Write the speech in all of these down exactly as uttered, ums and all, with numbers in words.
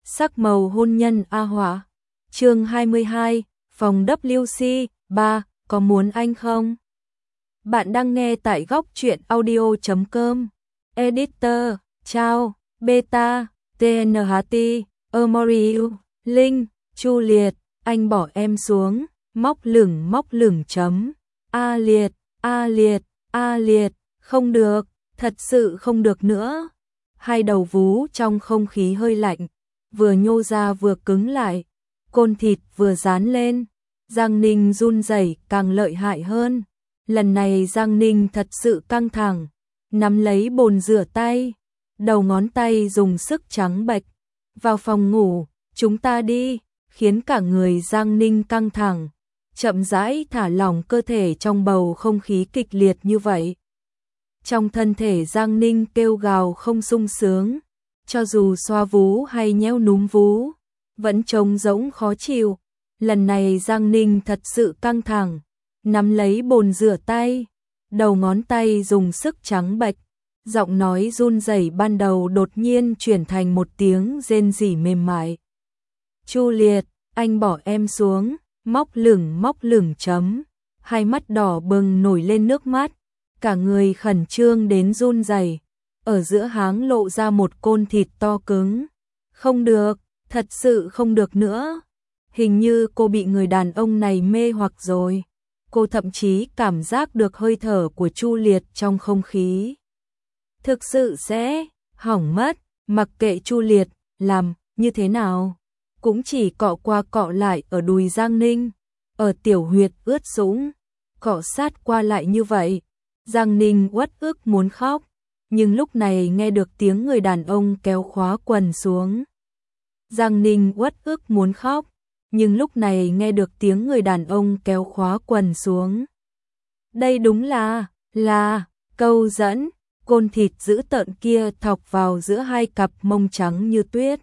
Sắc màu hôn nhân A Hỏa. Chương hai mươi hai, phòng W C ba, có muốn anh không? Bạn đang nghe tại góc truyện audio chấm com. Editor, Chao, Beta, tê en hát tê, Amoriu, Linh, Chu Liệt, anh bỏ em xuống, móc lửng móc lửng chấm. A Liệt, A Liệt, A Liệt, không được, thật sự không được nữa. Hai đầu vú trong không khí hơi lạnh, vừa nhô ra vừa cứng lại, côn thịt vừa dán lên. Giang Ninh run rẩy càng lợi hại hơn. Lần này Giang Ninh thật sự căng thẳng, nắm lấy bồn rửa tay, đầu ngón tay dùng sức trắng bệch. Vào phòng ngủ, chúng ta đi, khiến cả người Giang Ninh căng thẳng, chậm rãi thả lỏng cơ thể trong bầu không khí kịch liệt như vậy. Trong thân thể Giang Ninh kêu gào không sung sướng, cho dù xoa vú hay nhéo núm vú, vẫn trông rỗng khó chịu. Lần này Giang Ninh thật sự căng thẳng, nắm lấy bồn rửa tay, đầu ngón tay dùng sức trắng bệch, giọng nói run rẩy ban đầu đột nhiên chuyển thành một tiếng rên rỉ mềm mại. Chu Liệt, anh bỏ em xuống, móc lửng móc lửng chấm. Hai mắt đỏ bừng nổi lên nước mắt, cả người khẩn trương đến run rẩy, ở giữa háng lộ ra một côn thịt to cứng. Không được, thật sự không được nữa. Hình như cô bị người đàn ông này mê hoặc rồi. Cô thậm chí cảm giác được hơi thở của Chu Liệt trong không khí. Thực sự sẽ hỏng mất, mặc kệ Chu Liệt làm như thế nào, cũng chỉ cọ qua cọ lại ở đùi Giang Ninh, ở tiểu huyệt ướt sũng, cọ sát qua lại như vậy. Giang Ninh uất ức muốn khóc, nhưng lúc này nghe được tiếng người đàn ông kéo khóa quần xuống. Giang Ninh uất ức muốn khóc, nhưng lúc này nghe được tiếng người đàn ông kéo khóa quần xuống. Đây đúng là, là, câu dẫn, côn thịt dữ tợn kia thọc vào giữa hai cặp mông trắng như tuyết.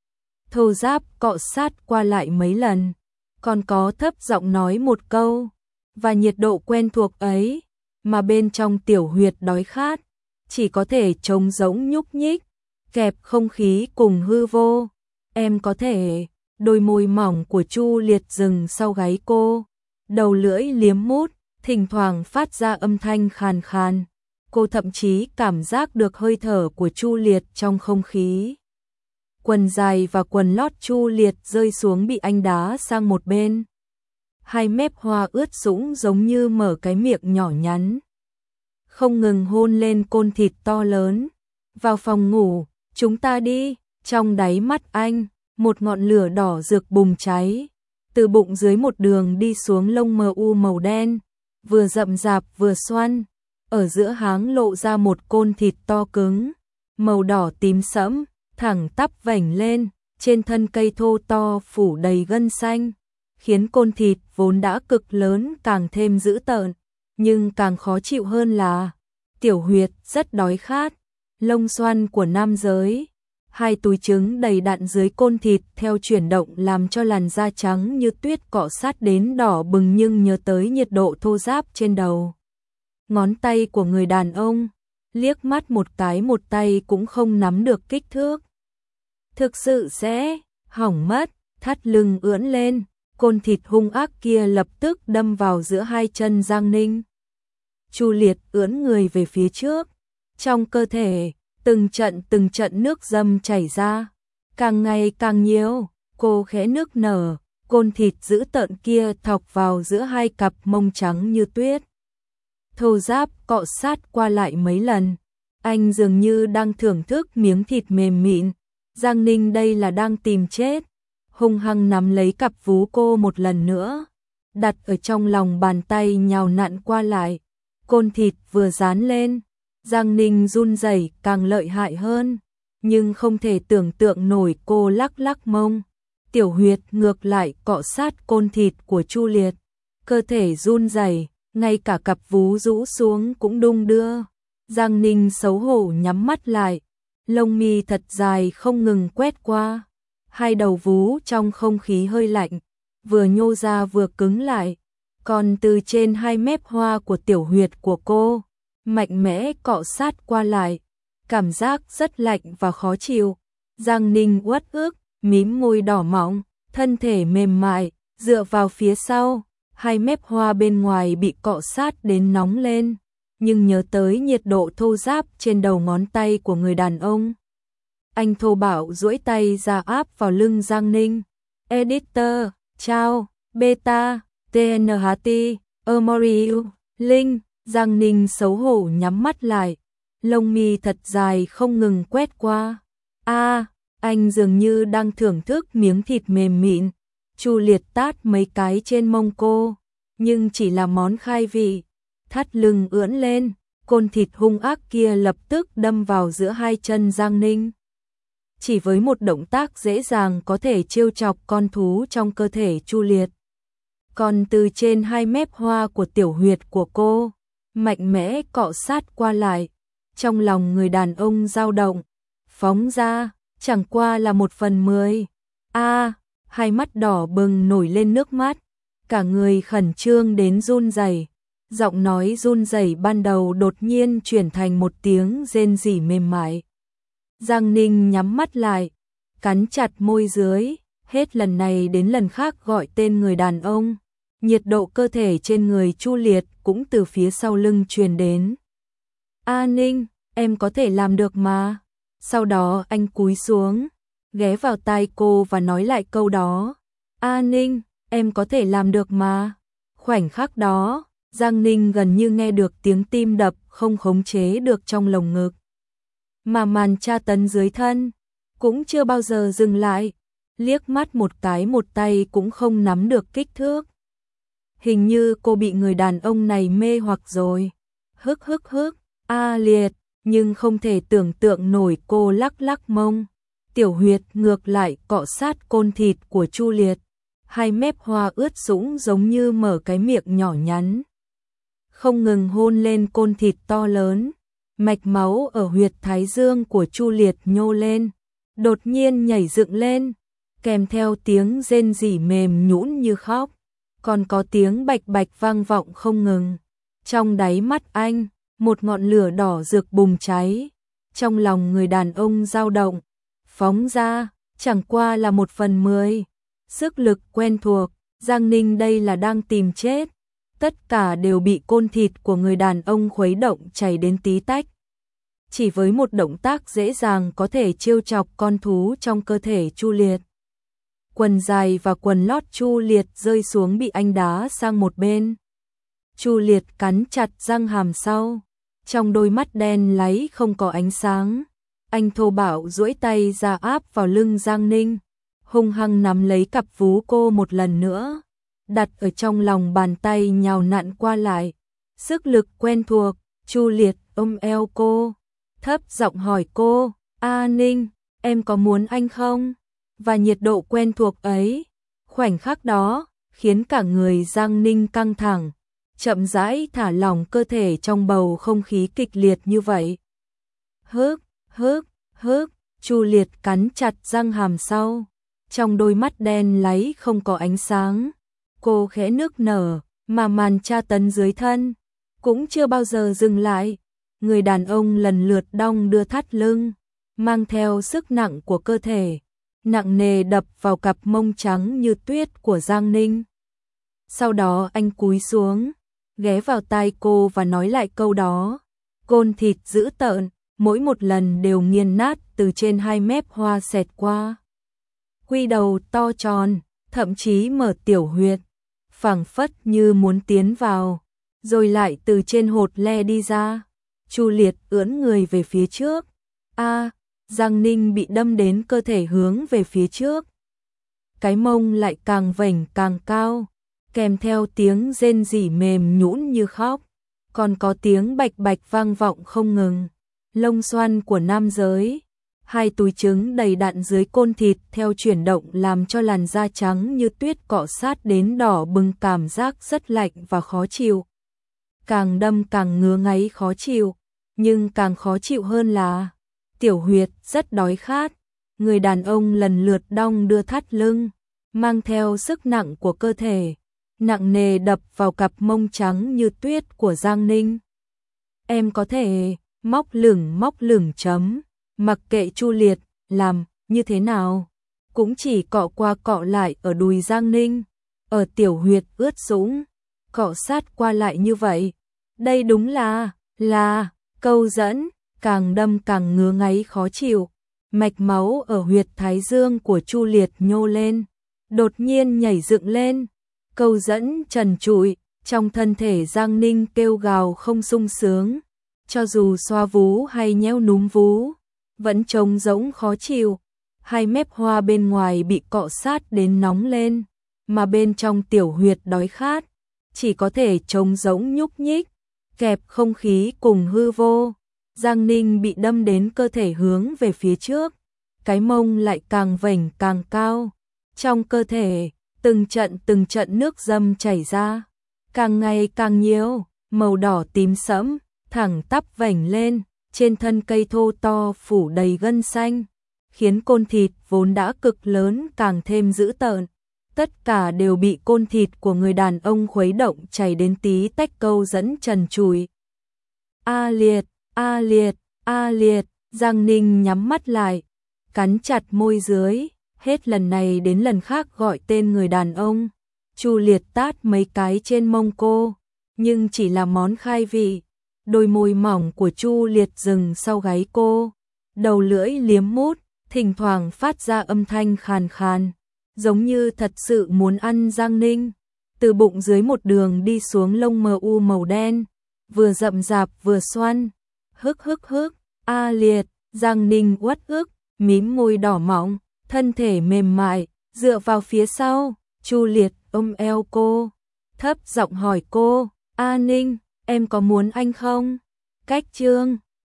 Thô ráp cọ sát qua lại mấy lần, còn có thấp giọng nói một câu, và nhiệt độ quen thuộc ấy, mà bên trong tiểu huyệt đói khát, chỉ có thể trống rỗng nhúc nhích, kẹp không khí cùng hư vô. Em có thể, đôi môi mỏng của Chu Liệt dừng sau gáy cô, đầu lưỡi liếm mút, thỉnh thoảng phát ra âm thanh khàn khàn. Cô thậm chí cảm giác được hơi thở của Chu Liệt trong không khí. Quần dài và quần lót Chu Liệt rơi xuống bị anh đá sang một bên. Hai mép hoa ướt sũng giống như mở cái miệng nhỏ nhắn, không ngừng hôn lên côn thịt to lớn. Vào phòng ngủ, chúng ta đi. Trong đáy mắt anh, một ngọn lửa đỏ rực bùng cháy, từ bụng dưới một đường đi xuống lông mờ u màu đen, vừa rậm rạp vừa xoăn, ở giữa háng lộ ra một côn thịt to cứng, màu đỏ tím sẫm, thẳng tắp vảnh lên, trên thân cây thô to phủ đầy gân xanh, khiến côn thịt vốn đã cực lớn càng thêm dữ tợn, nhưng càng khó chịu hơn là tiểu huyệt rất đói khát, lông xoăn của nam giới. Hai túi trứng đầy đặn dưới côn thịt theo chuyển động làm cho làn da trắng như tuyết cọ sát đến đỏ bừng, nhưng nhớ tới nhiệt độ thô ráp trên đầu ngón tay của người đàn ông, liếc mắt một cái một tay cũng không nắm được kích thước. Thực sự sẽ hỏng mất. Thắt lưng ưỡn lên, côn thịt hung ác kia lập tức đâm vào giữa hai chân Giang Ninh. Chu Liệt ưỡn người về phía trước, trong cơ thể từng trận từng trận nước dâm chảy ra, càng ngày càng nhiều. Cô khẽ nức nở, côn thịt dữ tợn kia thọc vào giữa hai cặp mông trắng như tuyết. Thô ráp cọ sát qua lại mấy lần, anh dường như đang thưởng thức miếng thịt mềm mịn. Giang Ninh đây là đang tìm chết, hung hăng nắm lấy cặp vú cô một lần nữa, đặt ở trong lòng bàn tay nhào nặn qua lại, côn thịt vừa dán lên. Giang Ninh run rẩy càng lợi hại hơn, nhưng không thể tưởng tượng nổi cô lắc lắc mông, tiểu huyệt ngược lại cọ sát côn thịt của Chu Liệt, cơ thể run rẩy, ngay cả cặp vú rũ xuống cũng đung đưa. Giang Ninh xấu hổ nhắm mắt lại, lông mi thật dài không ngừng quét qua, hai đầu vú trong không khí hơi lạnh, vừa nhô ra vừa cứng lại, còn từ trên hai mép hoa của tiểu huyệt của cô mạnh mẽ cọ sát qua lại, cảm giác rất lạnh và khó chịu. Giang Ninh uất ức, mím môi đỏ mọng, thân thể mềm mại, dựa vào phía sau, hai mép hoa bên ngoài bị cọ sát đến nóng lên, nhưng nhớ tới nhiệt độ thô ráp trên đầu ngón tay của người đàn ông. Anh thô bạo duỗi tay ra áp vào lưng Giang Ninh. Editor, Chao, Beta, tê en hát tê, Amoriu, Linh, Giang Ninh xấu hổ nhắm mắt lại, lông mi thật dài không ngừng quét qua. A, anh dường như đang thưởng thức miếng thịt mềm mịn. Chu Liệt tát mấy cái trên mông cô, nhưng chỉ là món khai vị. Thắt lưng ưỡn lên, côn thịt hung ác kia lập tức đâm vào giữa hai chân Giang Ninh. Chỉ với một động tác dễ dàng có thể trêu chọc con thú trong cơ thể Chu Liệt. Còn từ trên hai mép hoa của tiểu huyệt của cô, mạnh mẽ cọ sát qua lại, trong lòng người đàn ông dao động, phóng ra, chẳng qua là một phần mười. A, hai mắt đỏ bừng nổi lên nước mắt, cả người khẩn trương đến run rẩy. Giọng nói run rẩy ban đầu đột nhiên chuyển thành một tiếng rên rỉ mềm mại. Giang Ninh nhắm mắt lại, cắn chặt môi dưới, hết lần này đến lần khác gọi tên người đàn ông. Nhiệt độ cơ thể trên người Chu Liệt cũng từ phía sau lưng truyền đến. A Ninh, em có thể làm được mà. Sau đó anh cúi xuống, ghé vào tai cô và nói lại câu đó. A Ninh, em có thể làm được mà. Khoảnh khắc đó, Giang Ninh gần như nghe được tiếng tim đập không khống chế được trong lồng ngực. Mà màn tra tấn dưới thân cũng chưa bao giờ dừng lại, liếc mắt một cái một tay cũng không nắm được kích thước. Hình như cô bị người đàn ông này mê hoặc rồi. Hức hức hức, A Liệt, nhưng không thể tưởng tượng nổi cô lắc lắc mông. Tiểu huyệt ngược lại cọ sát côn thịt của Chu Liệt. Hai mép hoa ướt sũng giống như mở cái miệng nhỏ nhắn. Không ngừng hôn lên côn thịt to lớn. Mạch máu ở huyệt thái dương của Chu Liệt nhô lên, đột nhiên nhảy dựng lên, kèm theo tiếng rên rỉ mềm nhũn như khóc, còn có tiếng bạch bạch vang vọng không ngừng. Trong đáy mắt anh, một ngọn lửa đỏ rực bùng cháy, trong lòng người đàn ông dao động, phóng ra, chẳng qua là một phần mười. Sức lực quen thuộc, Giang Ninh đây là đang tìm chết. Tất cả đều bị côn thịt của người đàn ông khuấy động chảy đến tí tách. Chỉ với một động tác dễ dàng có thể trêu chọc con thú trong cơ thể Chu Liệt. Quần dài và quần lót Chu Liệt rơi xuống bị anh đá sang một bên. Chu Liệt cắn chặt răng hàm sau, trong đôi mắt đen láy không có ánh sáng. Anh thô bạo duỗi tay ra áp vào lưng Giang Ninh, hung hăng nắm lấy cặp vú cô một lần nữa, đặt ở trong lòng bàn tay nhào nặn qua lại. Sức lực quen thuộc, Chu Liệt ôm eo cô, thấp giọng hỏi cô, A Ninh, em có muốn anh không? Và nhiệt độ quen thuộc ấy, khoảnh khắc đó, khiến cả người Giang Ninh căng thẳng, chậm rãi thả lỏng cơ thể trong bầu không khí kịch liệt như vậy. Hức, hức, hức, Chu Liệt cắn chặt răng hàm sau, trong đôi mắt đen láy không có ánh sáng. Cô khẽ nức nở, mà màn tra tấn dưới thân cũng chưa bao giờ dừng lại. Người đàn ông lần lượt đong đưa thắt lưng, mang theo sức nặng của cơ thể, nặng nề đập vào cặp mông trắng như tuyết của Giang Ninh. Sau đó anh cúi xuống, ghé vào tai cô và nói lại câu đó. Côn thịt dữ tợn, mỗi một lần đều nghiền nát từ trên hai mép hoa xẹt qua. Quy đầu to tròn, thậm chí mở tiểu huyệt, phảng phất như muốn tiến vào, rồi lại từ trên hột le đi ra. Chu Liệt ưỡn người về phía trước. A, Giang Ninh bị đâm đến cơ thể hướng về phía trước. Cái mông lại càng vểnh càng cao, kèm theo tiếng rên rỉ mềm nhũn như khóc, còn có tiếng bạch bạch vang vọng không ngừng. Lông xoăn của nam giới, hai túi trứng đầy đặn dưới côn thịt theo chuyển động làm cho làn da trắng như tuyết cọ sát đến đỏ bừng, cảm giác rất lạnh và khó chịu. Càng đâm càng ngứa ngáy khó chịu, nhưng càng khó chịu hơn là tiểu huyệt rất đói khát. Người đàn ông lần lượt đong đưa thắt lưng, mang theo sức nặng của cơ thể, nặng nề đập vào cặp mông trắng như tuyết của Giang Ninh. Em có thể móc lửng móc lửng chấm, mặc kệ Chu Liệt làm như thế nào, cũng chỉ cọ qua cọ lại ở đùi Giang Ninh, ở tiểu huyệt ướt sũng, cọ sát qua lại như vậy. Đây đúng là, là, câu dẫn, càng đâm càng ngứa ngáy khó chịu. Mạch máu ở huyệt thái dương của Chu Liệt nhô lên, đột nhiên nhảy dựng lên, câu dẫn trần trụi, trong thân thể Giang Ninh kêu gào không sung sướng, cho dù xoa vú hay nhéo núm vú, vẫn trống rỗng khó chịu, hai mép hoa bên ngoài bị cọ sát đến nóng lên, mà bên trong tiểu huyệt đói khát, chỉ có thể trống rỗng nhúc nhích, kẹp không khí cùng hư vô. Giang Ninh bị đâm đến cơ thể hướng về phía trước, cái mông lại càng vểnh càng cao, trong cơ thể, từng trận từng trận nước dâm chảy ra, càng ngày càng nhiều, màu đỏ tím sẫm, thẳng tắp vểnh lên, trên thân cây thô to phủ đầy gân xanh, khiến côn thịt vốn đã cực lớn càng thêm dữ tợn. Tất cả đều bị côn thịt của người đàn ông khuấy động chảy đến tí tách câu dẫn trần trụi. A Liệt, A Liệt, A Liệt, Giang Ninh nhắm mắt lại, cắn chặt môi dưới, hết lần này đến lần khác gọi tên người đàn ông. Chu Liệt tát mấy cái trên mông cô, nhưng chỉ là món khai vị. Đôi môi mỏng của Chu Liệt dừng sau gáy cô, đầu lưỡi liếm mút, thỉnh thoảng phát ra âm thanh khàn khàn, giống như thật sự muốn ăn Giang Ninh. Từ bụng dưới một đường đi xuống lông mờ u màu đen, vừa rậm rạp vừa xoăn. Hức hức hức, A Liệt, Giang Ninh uất ức, mím môi đỏ mọng, thân thể mềm mại, dựa vào phía sau, Chu Liệt ôm eo cô, thấp giọng hỏi cô, A Ninh, em có muốn anh không? Cách chương